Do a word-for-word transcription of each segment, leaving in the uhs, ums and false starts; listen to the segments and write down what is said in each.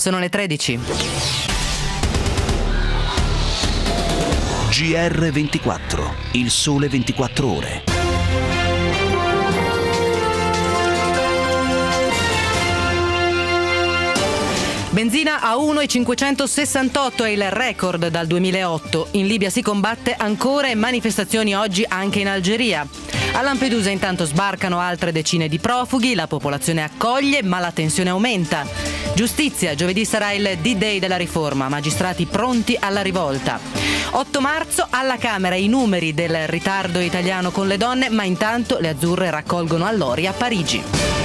sono le tredici. G R ventiquattro, il sole ventiquattro ore. Benzina a uno virgola cinquecentosessantotto è il record dal duemilaotto. In Libia si combatte ancora e manifestazioni oggi anche in Algeria. A Lampedusa intanto sbarcano altre decine di profughi, la popolazione accoglie ma la tensione aumenta. Giustizia, giovedì sarà il D-Day della riforma, magistrati pronti alla rivolta. otto marzo alla Camera i numeri del ritardo italiano con le donne, ma intanto le azzurre raccolgono all'Ori a Parigi.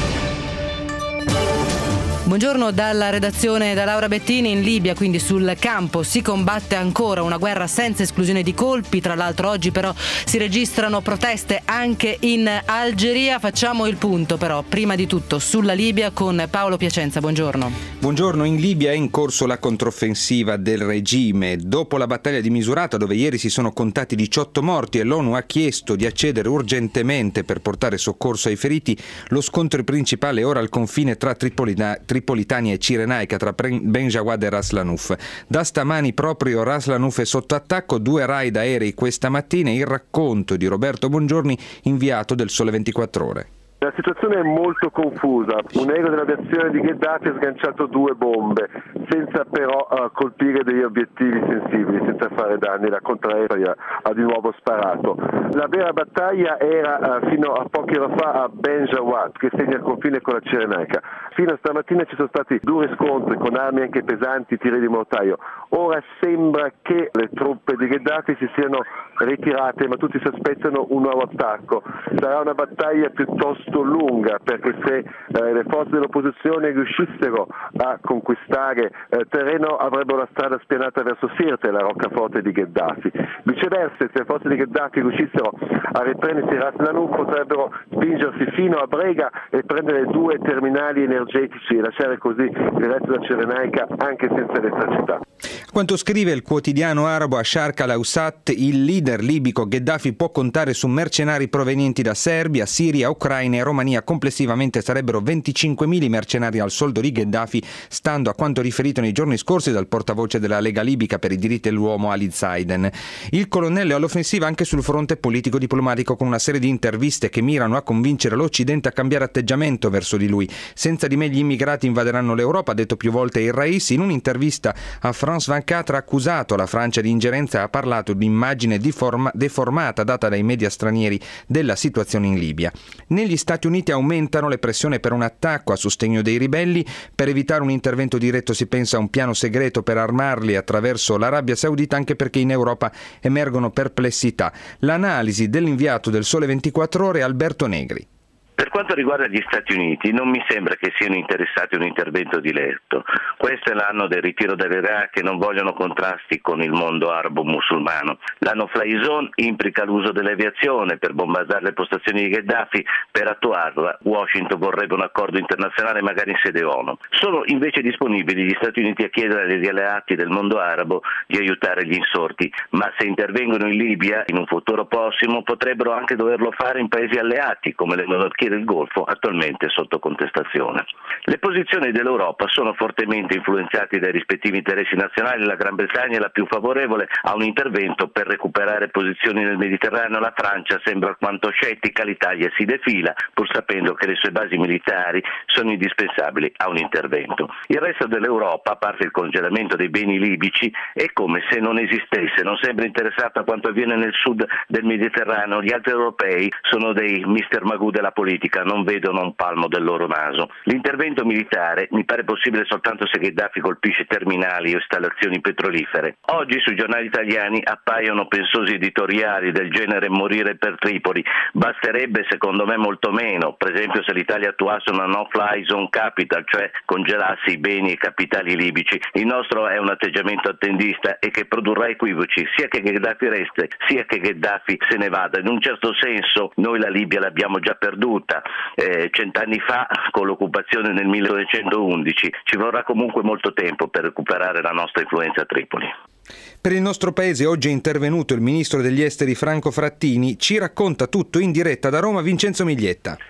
Buongiorno dalla redazione da Laura Bettini. In Libia, quindi sul campo, si combatte ancora una guerra senza esclusione di colpi. Tra l'altro oggi però si registrano proteste anche in Algeria. Facciamo il punto però prima di tutto sulla Libia con Paolo Piacenza. Buongiorno. Buongiorno. In Libia è in corso la controffensiva del regime. Dopo la battaglia di Misurata, dove ieri si sono contati diciotto morti e l'ONU ha chiesto di accedere urgentemente per portare soccorso ai feriti, lo scontro principale è ora al confine tra Tripolina Tripolitania e Cirenaica, tra Ben Jawad e Ras Lanuf. Da stamani proprio Ras Lanuf è sotto attacco, due raid aerei questa mattina. Il racconto di Roberto Bongiorni, inviato del Sole ventiquattro Ore. La situazione è molto confusa. Un aereo dell'aviazione di Gheddafi ha sganciato due bombe, senza però uh, colpire degli obiettivi sensibili, senza fare danni. La contraerea ha di nuovo sparato. La vera battaglia era uh, fino a poche ore fa a Ben Jawad, che segna il confine con la Cirenaica. Fino a stamattina ci sono stati duri scontri con armi anche pesanti, tiri di mortaio. Ora sembra che le truppe di Gheddafi si siano ritirate, ma tutti si aspettano un nuovo attacco. Sarà una battaglia piuttosto lunga, perché se eh, le forze dell'opposizione riuscissero a conquistare eh, terreno, avrebbero la strada spianata verso Sirte, la roccaforte di Gheddafi. Viceversa, se le forze di Gheddafi riuscissero a riprendersi Ras Lanuf, potrebbero spingersi fino a Brega e prendere due terminali energetici e lasciare così il resto della Cirenaica anche senza elettricità. Quanto scrive il quotidiano arabo Asharq al-Awsat, il leader libico Gheddafi può contare su mercenari provenienti da Serbia, Siria, Ucraina e Romania. Complessivamente sarebbero venticinquemila mercenari al soldo di Gheddafi, stando a quanto riferito nei giorni scorsi dal portavoce della Lega libica per i diritti dell'uomo Ali Zaiden. Il colonnello è all'offensiva anche sul fronte politico-diplomatico, con una serie di interviste che mirano a convincere l'Occidente a cambiare atteggiamento verso di lui. Senza di me gli immigrati invaderanno l'Europa, ha detto più volte il Raisi. In un'intervista a France ventiquattro ha accusato la Francia di ingerenza e ha parlato di immagine deforma- deformata data dai media stranieri della situazione in Libia. Negli Stati Uniti aumentano le pressioni per un attacco a sostegno dei ribelli. Per evitare un intervento diretto si pensa a un piano segreto per armarli attraverso l'Arabia Saudita, anche perché in Europa emergono perplessità. L'analisi dell'inviato del Sole ventiquattro Ore Alberto Negri. Per quanto riguarda gli Stati Uniti, non mi sembra che siano interessati a un intervento diretto. Questo è l'anno del ritiro dall'Iraq e non vogliono contrasti con il mondo arabo-musulmano. L'anno fly zone implica l'uso dell'aviazione per bombardare le postazioni di Gheddafi. Per attuarla, Washington vorrebbe un accordo internazionale, magari in sede ONU. Sono invece disponibili gli Stati Uniti a chiedere agli alleati del mondo arabo di aiutare gli insorti, ma se intervengono in Libia in un futuro prossimo potrebbero anche doverlo fare in paesi alleati come le monarchie del Golfo, attualmente sotto contestazione. Le posizioni dell'Europa sono fortemente influenzate dai rispettivi interessi nazionali. La Gran Bretagna è la più favorevole a un intervento per recuperare posizioni nel Mediterraneo. La Francia sembra alquanto scettica, l'Italia si defila pur sapendo che le sue basi militari sono indispensabili a un intervento. Il resto dell'Europa, a parte il congelamento dei beni libici, è come se non esistesse, non sembra interessato a quanto avviene nel sud del Mediterraneo. Gli altri europei sono dei mister Magoo della politica, non vedono un palmo del loro naso. L'intervento militare mi pare possibile soltanto se Gheddafi colpisce terminali o installazioni petrolifere. Oggi sui giornali italiani appaiono pensosi editoriali del genere morire per Tripoli. Basterebbe secondo me molto meno, per esempio se l'Italia attuasse una no-fly zone capital, cioè congelasse i beni e capitali libici. Il nostro è un atteggiamento attendista e che produrrà equivoci, sia che Gheddafi resti, sia che Gheddafi se ne vada. In un certo senso noi la Libia l'abbiamo già perduta. Eh, cent'anni fa con l'occupazione nel millenovecentoundici, ci vorrà comunque molto tempo per recuperare la nostra influenza a Tripoli. Per il nostro paese oggi è intervenuto il ministro degli esteri Franco Frattini. Ci racconta tutto in diretta da Roma Vincenzo Miglietta.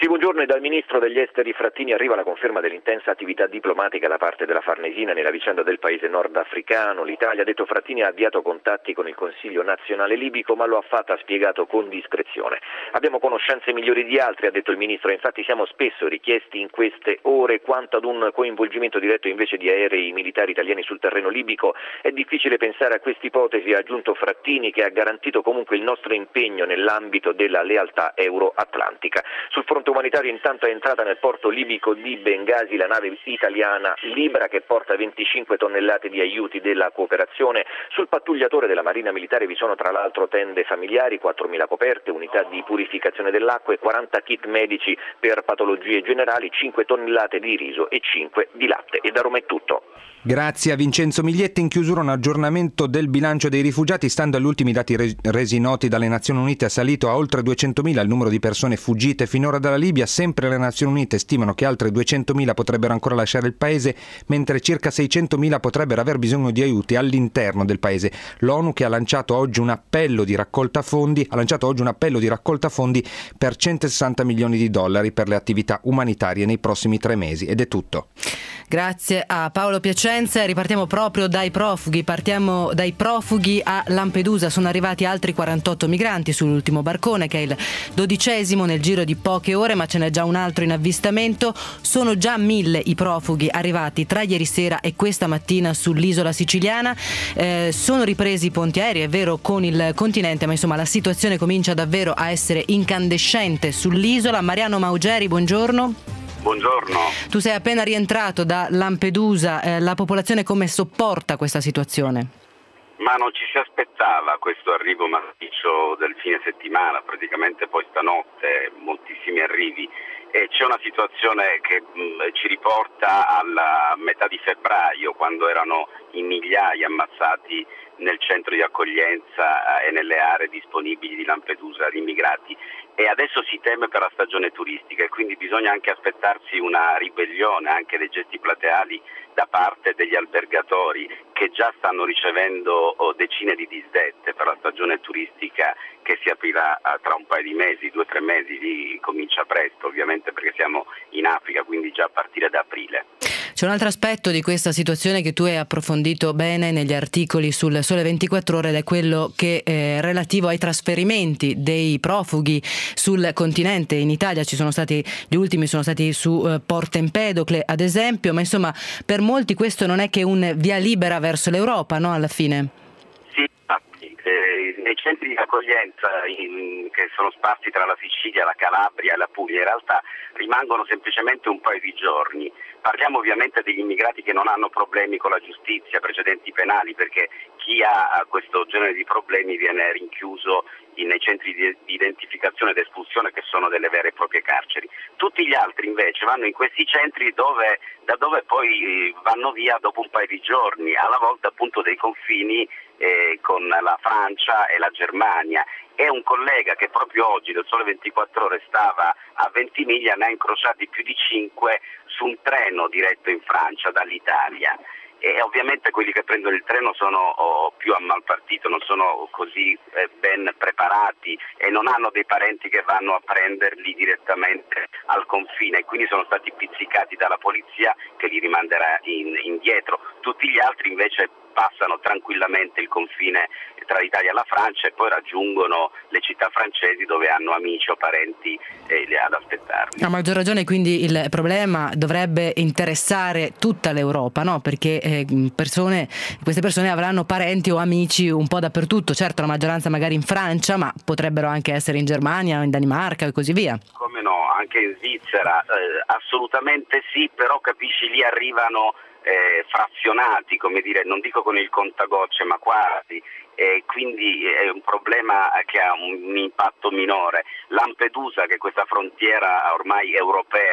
Sì, buongiorno. E dal ministro degli esteri Frattini arriva la conferma dell'intensa attività diplomatica da parte della Farnesina nella vicenda del paese nordafricano. L'Italia, ha detto Frattini, ha avviato contatti con il Consiglio nazionale libico, ma lo ha fatto, ha spiegato, con discrezione. Abbiamo conoscenze migliori di altri, ha detto il ministro, e infatti siamo spesso richiesti in queste ore. Quanto ad un coinvolgimento diretto invece di aerei militari italiani sul terreno libico, è difficile pensare a questa ipotesi, ha aggiunto Frattini, che ha garantito comunque il nostro impegno nell'ambito della lealtà euro-atlantica. Sul fronte umanitario intanto è entrata nel porto libico di Bengasi la nave italiana Libra, che porta venticinque tonnellate di aiuti della cooperazione. Sul pattugliatore della Marina Militare vi sono tra l'altro tende familiari, quattromila coperte, unità di purificazione dell'acqua e quaranta kit medici per patologie generali, cinque tonnellate di riso e cinque di latte. E da Roma è tutto. Grazie a Vincenzo Miglietti. In chiusura un aggiornamento del bilancio dei rifugiati. Stando agli ultimi dati resi noti dalle Nazioni Unite, è salito a oltre duecentomila il numero di persone fuggite finora dalla Libia. Sempre le Nazioni Unite stimano che altre duecentomila potrebbero ancora lasciare il paese, mentre circa seicentomila potrebbero aver bisogno di aiuti all'interno del paese. L'ONU, che ha lanciato oggi un appello di raccolta fondi, ha lanciato oggi un appello di raccolta fondi per centosessanta milioni di dollari per le attività umanitarie nei prossimi tre mesi. Ed è tutto. Grazie a Paolo Piacenza. Ripartiamo proprio dai profughi, partiamo dai profughi a Lampedusa. Sono arrivati altri quarantotto migranti sull'ultimo barcone, che è il dodicesimo nel giro di poche ore, ma ce n'è già un altro in avvistamento. Sono già mille i profughi arrivati tra ieri sera e questa mattina sull'isola siciliana. Eh, sono ripresi i ponti aerei, è vero, con il continente, ma insomma la situazione comincia davvero a essere incandescente sull'isola. Mariano Maugeri, buongiorno. Buongiorno. Tu sei appena rientrato da Lampedusa, eh, la popolazione come sopporta questa situazione? Ma non ci si aspettava questo arrivo massiccio del fine settimana, praticamente poi stanotte moltissimi arrivi, e c'è una situazione che mh, ci riporta alla metà di febbraio, quando erano in migliaia ammazzati nel centro di accoglienza e nelle aree disponibili di Lampedusa di immigrati, e adesso si teme per la stagione turistica e quindi bisogna anche aspettarsi una ribellione anche dei gesti plateali da parte degli albergatori, che già stanno ricevendo decine di disdette per la stagione turistica che si aprirà tra un paio di mesi, due o tre mesi, lì comincia presto ovviamente perché siamo in Africa, quindi già a partire da aprile. C'è un altro aspetto di questa situazione che tu hai approfondito bene negli articoli sul Sole ventiquattro Ore, ed è quello che è relativo ai trasferimenti dei profughi sul continente. In Italia ci sono stati, gli ultimi sono stati su eh, Porto Empedocle ad esempio, ma insomma per molti questo non è che un via libera verso l'Europa, no, alla fine? Sì, infatti, eh, nei centri di accoglienza in, che sono sparsi tra la Sicilia, la Calabria e la Puglia, in realtà rimangono semplicemente un paio di giorni. Parliamo ovviamente degli immigrati che non hanno problemi con la giustizia, precedenti penali, perché chi ha questo genere di problemi viene rinchiuso nei centri di identificazione ed espulsione, che sono delle vere e proprie carceri. Tutti gli altri invece vanno in questi centri dove, da dove poi vanno via dopo un paio di giorni, alla volta appunto dei confini eh, con la Francia e la Germania. E un collega che proprio oggi del Sole ventiquattro Ore stava a Ventimiglia ne ha incrociati più di cinque su un treno diretto in Francia dall'Italia. E ovviamente quelli che prendono il treno sono oh, più a mal partito, non sono così eh, ben preparati e non hanno dei parenti che vanno a prenderli direttamente al confine, e quindi sono stati pizzicati dalla polizia che li rimanderà in, indietro. Tutti gli altri invece passano tranquillamente il confine tra l'Italia e la Francia e poi raggiungono le città francesi dove hanno amici o parenti eh, ad aspettarli. A maggior ragione quindi il problema dovrebbe interessare tutta l'Europa, no? Perché eh, persone, queste persone avranno parenti o amici un po' dappertutto, certo la maggioranza magari in Francia, ma potrebbero anche essere in Germania, in Danimarca e così via. Come no, anche in Svizzera, eh, assolutamente sì, però capisci, lì arrivano Eh, frazionati, come dire, non dico con il contagocce ma quasi, e quindi è un problema che ha un impatto minore. Lampedusa, che è questa frontiera ormai europea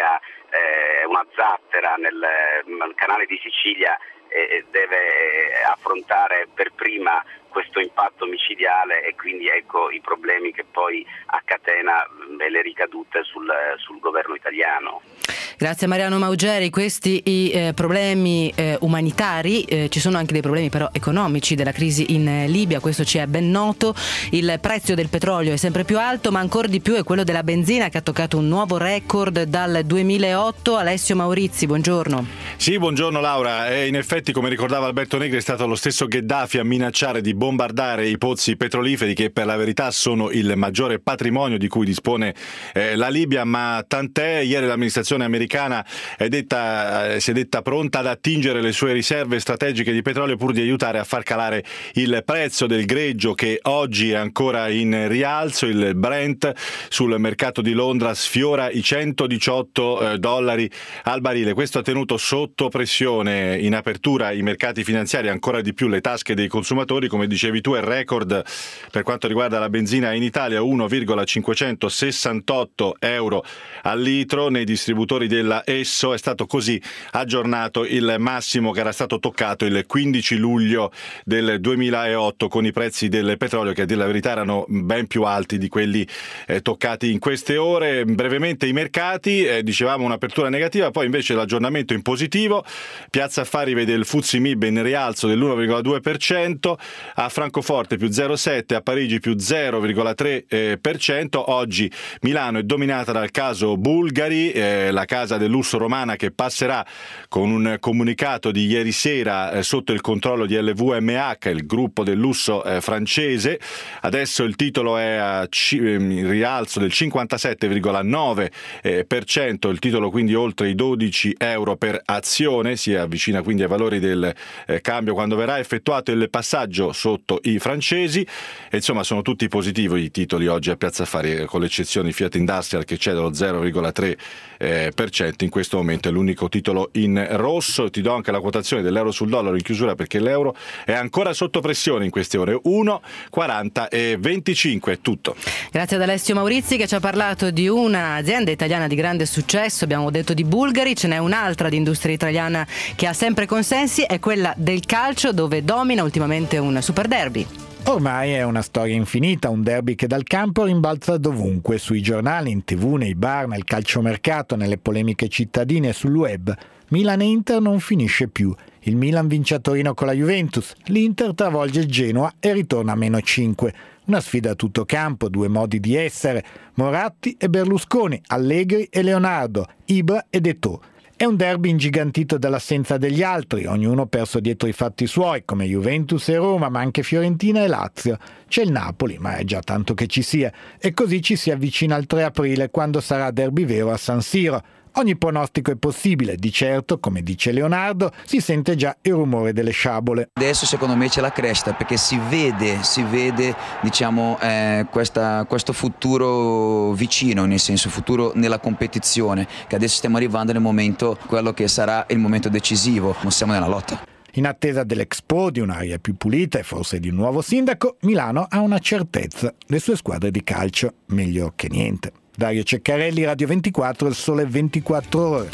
eh, una zattera nel, nel canale di Sicilia e deve affrontare per prima questo impatto micidiale e quindi ecco i problemi che poi a catena e le ricadute sul, sul governo italiano. Grazie a Mariano Maugeri. Questi i eh, problemi eh, umanitari, eh, ci sono anche dei problemi però economici della crisi in eh, Libia, questo ci è ben noto. Il prezzo del petrolio è sempre più alto, ma ancora di più è quello della benzina che ha toccato un nuovo record dal duemilaotto. Alessio Maurizi, buongiorno. Sì, buongiorno Laura. E in effetti, come ricordava Alberto Negri, è stato lo stesso Gheddafi a minacciare di bombardare i pozzi petroliferi che per la verità sono il maggiore patrimonio di cui dispone eh, la Libia, ma tant'è. Ieri l'amministrazione americana è detta, eh, si è detta pronta ad attingere le sue riserve strategiche di petrolio pur di aiutare a far calare il prezzo del greggio, che oggi è ancora in rialzo. Il Brent sul mercato di Londra sfiora i centodiciotto eh, dollari al barile. Questo ha tenuto sotto pressione in apertura i mercati finanziari, ancora di più le tasche dei consumatori. Come dicevi tu, è record per quanto riguarda la benzina in Italia, uno virgola cinquecentosessantotto euro al litro. Nei distributori della Esso è stato così aggiornato il massimo che era stato toccato il quindici luglio del duemilaotto, con i prezzi del petrolio che a dire la verità erano ben più alti di quelli eh, toccati in queste ore. Brevemente i mercati, eh, dicevamo un'apertura negativa, poi invece l'aggiornamento in positivo. Piazza Affari vede il Fuzzi Mib in rialzo dell'uno virgola due per cento, a Francoforte più zero virgola sette, a Parigi più zero virgola tre per cento. Oggi Milano è dominata dal caso Bulgari, eh, la casa del lusso romana che passerà con un comunicato di ieri sera eh, sotto il controllo di L V M H, il gruppo del lusso eh, francese. Adesso il titolo è a c- in rialzo del cinquantasette virgola nove per cento, il titolo quindi oltre i dodici euro per azione, si avvicina quindi ai valori del eh, cambio quando verrà effettuato il passaggio sotto i francesi. E insomma sono tutti positivi i titoli oggi a Piazza Affari, con l'eccezione di Fiat Industrial che cede lo zero virgola tre per cento. In questo momento è l'unico titolo in rosso. Ti do anche la quotazione dell'euro sul dollaro in chiusura, perché l'euro è ancora sotto pressione in queste ore, uno virgola quaranta e venticinque. È tutto. Grazie ad Alessio Maurizi che ci ha parlato di un'azienda italiana di grande successo. Abbiamo detto di Bulgari, ce n'è un'altra di industria italiana che ha sempre consensi, è quella del calcio, dove domina ultimamente un super derby. Ormai è una storia infinita, un derby che dal campo rimbalza dovunque, sui giornali, in tv, nei bar, nel calciomercato, nelle polemiche cittadine e sul web. Milan e Inter non finisce più. Il Milan vince a Torino con la Juventus, l'Inter travolge il Genoa e ritorna a meno cinque. Una sfida a tutto campo, due modi di essere, Moratti e Berlusconi, Allegri e Leonardo, Ibra ed Eto'o. È un derby ingigantito dall'assenza degli altri, ognuno perso dietro i fatti suoi, come Juventus e Roma, ma anche Fiorentina e Lazio. C'è il Napoli, ma è già tanto che ci sia, e così ci si avvicina al tre aprile, quando sarà derby vero a San Siro. Ogni pronostico è possibile, di certo, come dice Leonardo, si sente già il rumore delle sciabole. Adesso secondo me c'è la crescita, perché si vede, si vede diciamo, eh, questa, questo futuro vicino, nel senso futuro nella competizione, che adesso stiamo arrivando nel momento, quello che sarà il momento decisivo, siamo nella lotta. In attesa dell'Expo, di un'aria più pulita e forse di un nuovo sindaco, Milano ha una certezza, le sue squadre di calcio, meglio che niente. Dario Ceccarelli, Radio ventiquattro, Il Sole ventiquattro Ore.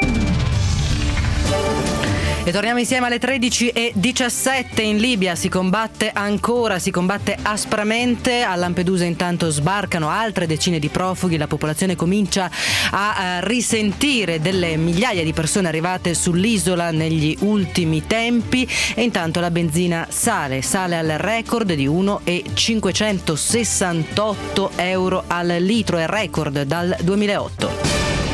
E torniamo insieme alle tredici e diciassette. In Libia si combatte ancora, si combatte aspramente. A Lampedusa intanto sbarcano altre decine di profughi. La popolazione comincia a risentire delle migliaia di persone arrivate sull'isola negli ultimi tempi. E intanto la benzina sale, sale al record di uno virgola cinquecentosessantotto euro al litro, è record dal duemilaotto.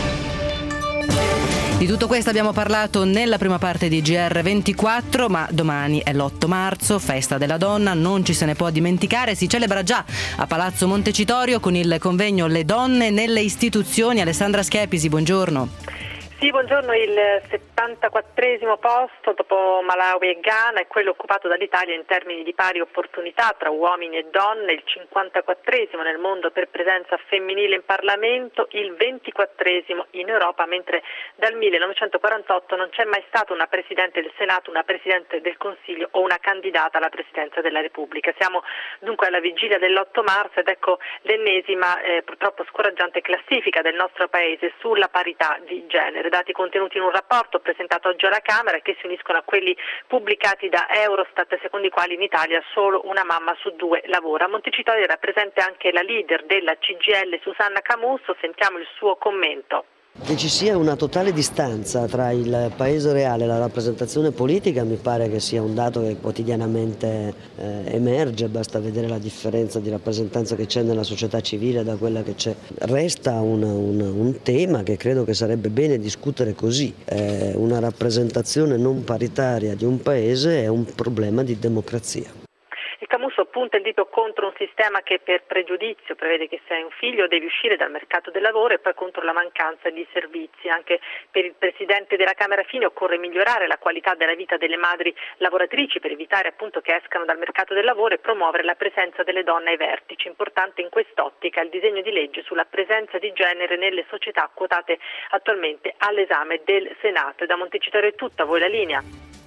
Di tutto questo abbiamo parlato nella prima parte di G R ventiquattro, ma domani è l'otto marzo, festa della donna, non ci se ne può dimenticare. Si celebra già a Palazzo Montecitorio con il convegno Le donne nelle istituzioni. Alessandra Schepisi, buongiorno. Sì, buongiorno. Il settantaquattresimo posto dopo Malawi e Ghana è quello occupato dall'Italia in termini di pari opportunità tra uomini e donne, il cinquantaquattresimo nel mondo per presenza femminile in Parlamento, il ventiquattresimo in Europa, mentre dal millenovecentoquarantotto non c'è mai stata una Presidente del Senato, una Presidente del Consiglio o una candidata alla Presidenza della Repubblica. Siamo dunque alla vigilia dell'otto marzo ed ecco l'ennesima eh, purtroppo scoraggiante classifica del nostro Paese sulla parità di genere. dati contenuti in un rapporto presentato oggi alla Camera e che si uniscono a quelli pubblicati da Eurostat, secondo i quali in Italia solo una mamma su due lavora. A Montecitorio era presente anche la leader della C G I L, Susanna Camusso, sentiamo il suo commento. Che ci sia una totale distanza tra il paese reale e la rappresentazione politica mi pare che sia un dato che quotidianamente eh, emerge, basta vedere la differenza di rappresentanza che c'è nella società civile da quella che c'è. Resta un, un, un tema che credo che sarebbe bene discutere così, eh, una rappresentazione non paritaria di un paese è un problema di democrazia. Il Camusso punta il dito contro un sistema che per pregiudizio prevede che se hai un figlio devi uscire dal mercato del lavoro e poi contro la mancanza di servizi. Anche per il Presidente della Camera Fini occorre migliorare la qualità della vita delle madri lavoratrici per evitare appunto che escano dal mercato del lavoro e promuovere la presenza delle donne ai vertici. Importante in quest'ottica il disegno di legge sulla presenza di genere nelle società quotate attualmente all'esame del Senato. E da Montecitorio è tutto, a voi la linea.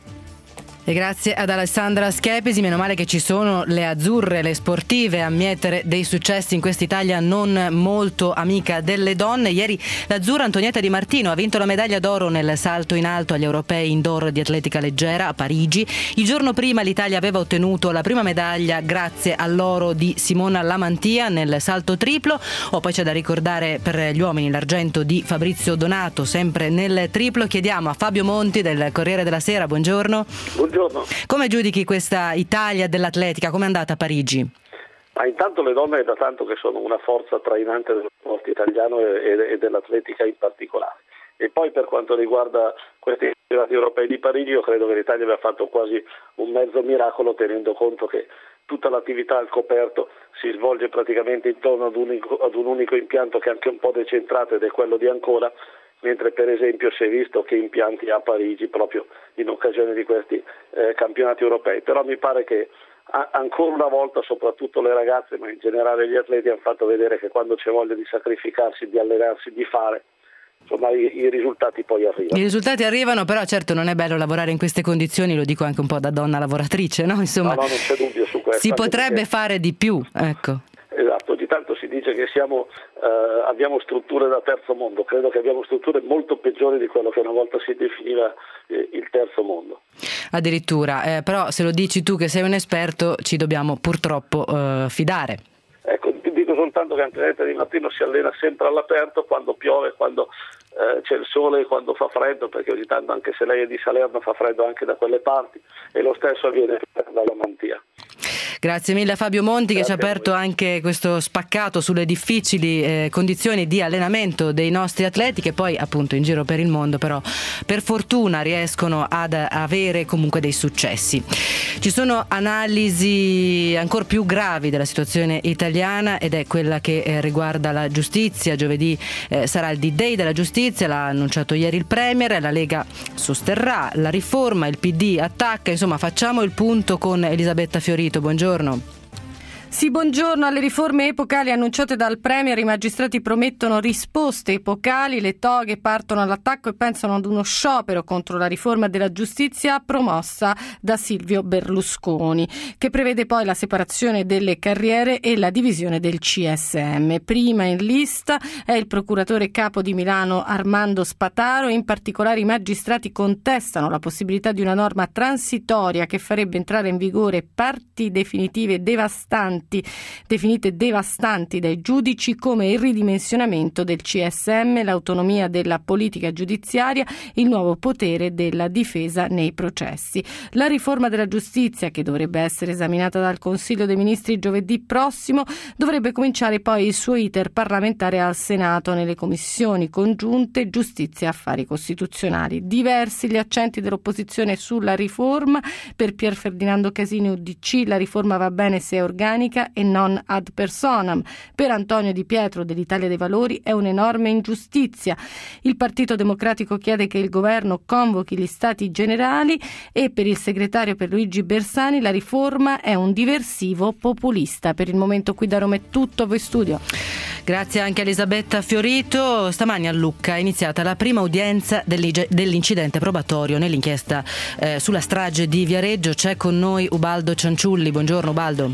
E grazie ad Alessandra Schepisi, meno male che ci sono le azzurre, le sportive a mietere dei successi in quest'Italia non molto amica delle donne. Ieri l'azzurra Antonietta Di Martino ha vinto la medaglia d'oro nel salto in alto agli europei indoor di atletica leggera a Parigi. Il giorno prima l'Italia aveva ottenuto la prima medaglia grazie all'oro di Simona Lamantia nel salto triplo. O poi c'è da ricordare per gli uomini l'argento di Fabrizio Donato sempre nel triplo. Chiediamo a Fabio Monti del Corriere della Sera, buongiorno. Buongiorno. Come giudichi questa Italia dell'atletica? Come è andata a Parigi? Ma intanto le donne è da tanto che sono una forza trainante dello sport italiano e, e dell'atletica in particolare. E poi per quanto riguarda questi campionati europei di Parigi, io credo che l'Italia abbia fatto quasi un mezzo miracolo, tenendo conto che tutta l'attività al coperto si svolge praticamente intorno ad un, ad un unico impianto che è anche un po' decentrato ed è quello di Ancona, mentre per esempio si è visto che impianti a Parigi proprio in occasione di questi eh, campionati europei. Però mi pare che a- ancora una volta soprattutto le ragazze, ma in generale gli atleti, hanno fatto vedere che quando c'è voglia di sacrificarsi, di allenarsi, di fare, insomma i, i risultati poi arrivano. I risultati arrivano, però certo non è bello lavorare in queste condizioni, lo dico anche un po' da donna lavoratrice, no? Insomma, no, no, non c'è dubbio su questo. Si potrebbe perché... fare di più, ecco. Esatto, ogni tanto si dice che siamo, eh, abbiamo strutture da terzo mondo, credo che abbiamo strutture molto peggiori di quello che una volta si definiva eh, il terzo mondo. Addirittura, eh, però se lo dici tu che sei un esperto ci dobbiamo purtroppo eh, fidare. Ecco, ti dico soltanto che Antonietta Di Martino si allena sempre all'aperto, quando piove, quando eh, c'è il sole, quando fa freddo, perché ogni tanto anche se lei è di Salerno fa freddo anche da quelle parti, e lo stesso avviene dalla Mantia. Grazie mille a Fabio Monti. Grazie, che ci ha aperto anche questo spaccato sulle difficili eh, condizioni di allenamento dei nostri atleti, che poi appunto in giro per il mondo però per fortuna riescono ad avere comunque dei successi. Ci sono analisi ancora più gravi della situazione italiana ed è quella che eh, riguarda la giustizia. Giovedì eh, sarà il D-Day della giustizia, l'ha annunciato ieri il Premier, la Lega sosterrà la riforma, il P D attacca, insomma facciamo il punto con Elisabetta Fiorito, buongiorno. Sì, buongiorno. Alle riforme epocali annunciate dal Premier i magistrati promettono risposte epocali, le toghe partono all'attacco e pensano ad uno sciopero contro la riforma della giustizia promossa da Silvio Berlusconi, che prevede poi la separazione delle carriere e la divisione del C S M. Prima in lista è il procuratore capo di Milano Armando Spataro, e in particolare i magistrati contestano la possibilità di una norma transitoria che farebbe entrare in vigore parti definitive devastanti definite devastanti dai giudici, come il ridimensionamento del C S M, l'autonomia della politica giudiziaria, il nuovo potere della difesa nei processi. La riforma della giustizia, che dovrebbe essere esaminata dal Consiglio dei Ministri giovedì prossimo, dovrebbe cominciare poi il suo iter parlamentare al Senato nelle commissioni congiunte giustizia e affari costituzionali. Diversi gli accenti dell'opposizione sulla riforma. Per Pier Ferdinando Casini U D C la riforma va bene se è organica e non ad personam. Per Antonio Di Pietro dell'Italia dei Valori è un'enorme ingiustizia. Il Partito Democratico chiede che il governo convochi gli stati generali, e per il segretario Pierluigi Bersani la riforma è un diversivo populista. Per il momento qui da Roma è tutto, a voi studio. Grazie anche a Elisabetta Fiorito. Stamani a Lucca è iniziata la prima udienza dell'incidente probatorio nell'inchiesta eh, sulla strage di Viareggio. C'è con noi Ubaldo Cianciulli. Buongiorno Ubaldo.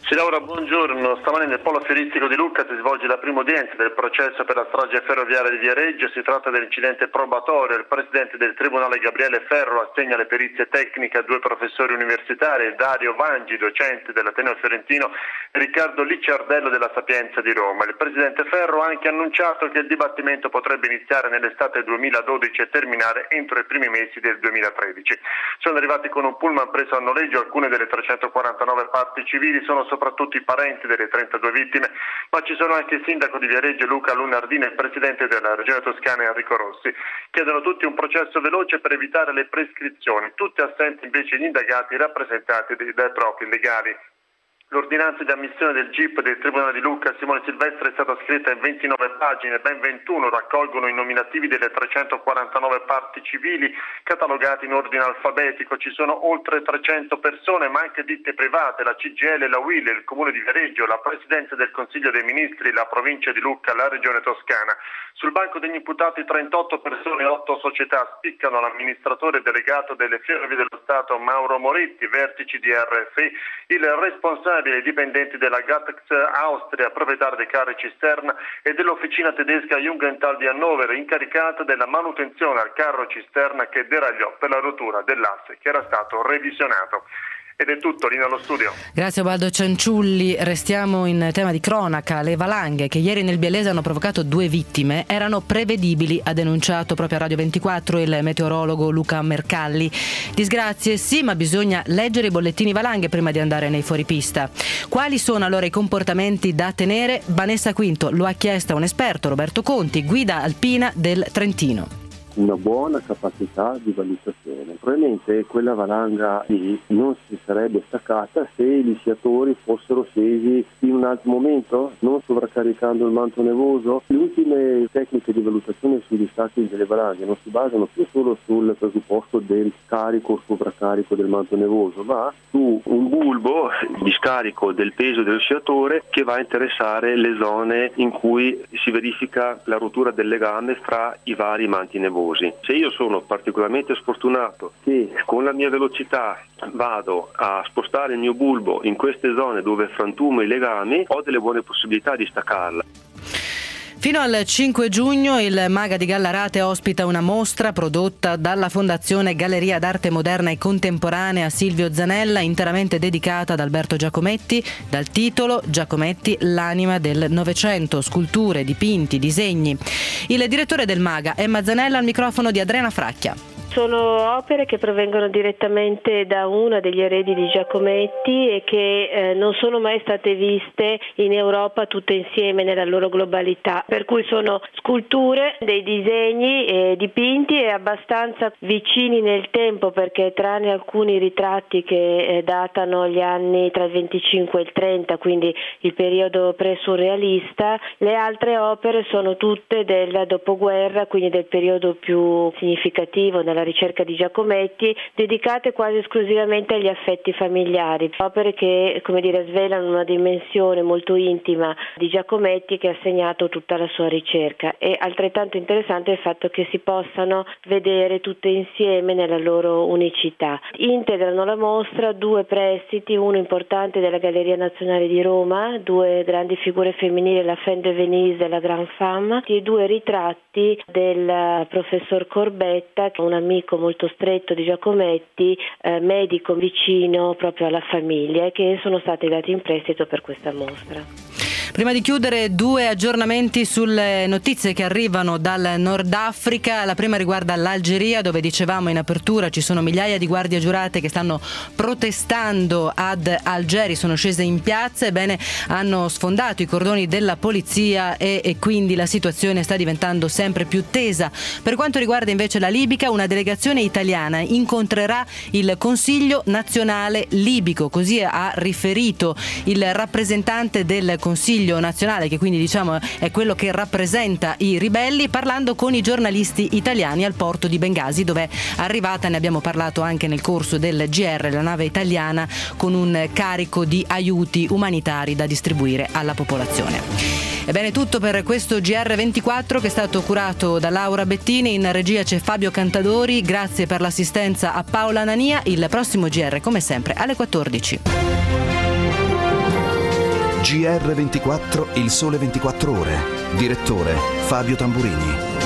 Sì, Laura, buongiorno. Stamani nel polo fieristico di Lucca si svolge la prima udienza del processo per la strage ferroviaria di Viareggio. Si tratta dell'incidente probatorio. Il presidente del tribunale Gabriele Ferro assegna le perizie tecniche a due professori universitari, Dario Vangi, docente dell'Ateneo Fiorentino, e Riccardo Licciardello della Sapienza di Roma. Il presidente Ferro ha anche annunciato che il dibattimento potrebbe iniziare nell'estate duemiladodici e terminare entro i primi mesi del duemilatredici. Sono arrivati con un pullman preso a noleggio alcune delle trecentoquarantanove parti civili, sono soprattutto i parenti delle trentadue vittime, ma ci sono anche il sindaco di Viareggio Luca Lunardini e il presidente della regione toscana Enrico Rossi. Chiedono tutti un processo veloce per evitare le prescrizioni, tutti assenti invece gli indagati rappresentati dai propri legali. L'ordinanza di ammissione del G I P del Tribunale di Lucca Simone Silvestre è stata scritta in ventinove pagine, ben ventuno raccolgono i nominativi delle trecentoquarantanove parti civili catalogate in ordine alfabetico. Ci sono oltre trecento persone, ma anche ditte private, la C G I L, la U I L, il Comune di Viareggio, la Presidenza del Consiglio dei Ministri, la Provincia di Lucca, la Regione Toscana. Sul banco degli imputati trentotto persone e otto società, spiccano l'amministratore delegato delle Ferrovie dello Stato Mauro Moretti, vertici di R F I, il responsabile dei dipendenti della Gatex Austria, proprietaria dei carri cisterna, e dell'officina tedesca Jungenthal di Hannover, incaricata della manutenzione al carro cisterna che deragliò per la rottura dell'asse che era stato revisionato. Ed è tutto, lì nello studio. Grazie Ubaldo Cianciulli. Restiamo in tema di cronaca. Le valanghe che ieri nel Biellese hanno provocato due vittime erano prevedibili, ha denunciato proprio a Radio ventiquattro il meteorologo Luca Mercalli. Disgrazie sì, ma bisogna leggere i bollettini valanghe prima di andare nei fuoripista. Quali sono allora i comportamenti da tenere? Vanessa Quinto lo ha chiesto a un esperto, Roberto Conti, guida alpina del Trentino. Una buona capacità di valutazione. Probabilmente quella valanga lì non si sarebbe staccata se gli sciatori fossero scesi in un altro momento, non sovraccaricando il manto nevoso. Le ultime tecniche di valutazione sui distacchi delle valanghe non si basano più solo sul presupposto del carico o sovraccarico del manto nevoso, ma su un bulbo di scarico del peso dello sciatore che va a interessare le zone in cui si verifica la rottura del legame fra i vari manti nevosi. Se io sono particolarmente sfortunato che con la mia velocità vado a spostare il mio bulbo in queste zone dove frantumo i legami, ho delle buone possibilità di staccarla. Fino al cinque giugno il Maga di Gallarate ospita una mostra prodotta dalla Fondazione Galleria d'Arte Moderna e Contemporanea Silvio Zanella, interamente dedicata ad Alberto Giacometti, dal titolo Giacometti, l'anima del Novecento, sculture, dipinti, disegni. Il direttore del Maga, Emma Zanella, al microfono di Adriana Fracchia. Sono opere che provengono direttamente da uno degli eredi di Giacometti e che eh, non sono mai state viste in Europa tutte insieme nella loro globalità, per cui sono sculture, dei disegni e dipinti e abbastanza vicini nel tempo, perché tranne alcuni ritratti che eh, datano gli anni tra il venticinque e il trenta, quindi il periodo pre-surrealista, le altre opere sono tutte del dopoguerra, quindi del periodo più significativo nella ricerca di Giacometti, dedicate quasi esclusivamente agli affetti familiari, opere che, come dire, svelano una dimensione molto intima di Giacometti che ha segnato tutta la sua ricerca. E altrettanto interessante è il fatto che si possano vedere tutte insieme nella loro unicità. Integrano la mostra due prestiti, uno importante della Galleria Nazionale di Roma, due grandi figure femminili, la Femme de Venise e la Grande Femme, e due ritratti del professor Corbetta, un amico molto stretto di Giacometti, eh, medico vicino proprio alla famiglia, che sono stati dati in prestito per questa mostra. Prima di chiudere, due aggiornamenti sulle notizie che arrivano dal Nord Africa. La prima riguarda l'Algeria, dove dicevamo in apertura ci sono migliaia di guardie giurate che stanno protestando ad Algeri, sono scese in piazza, ebbene hanno sfondato i cordoni della polizia e, e quindi la situazione sta diventando sempre più tesa. Per quanto riguarda invece la libica, una delegazione italiana incontrerà il Consiglio nazionale libico, così ha riferito il rappresentante del Consiglio nazionale, che quindi diciamo è quello che rappresenta i ribelli, parlando con i giornalisti italiani al porto di Bengasi, dove è arrivata, ne abbiamo parlato anche nel corso del G R, la nave italiana con un carico di aiuti umanitari da distribuire alla popolazione. Ebbene, tutto per questo G R ventiquattro che è stato curato da Laura Bettini, in regia c'è Fabio Cantadori, grazie per l'assistenza a Paola Nania. Il prossimo G R come sempre alle quattordici. G R ventiquattro, Il Sole ventiquattro Ore. Direttore Fabio Tamburini.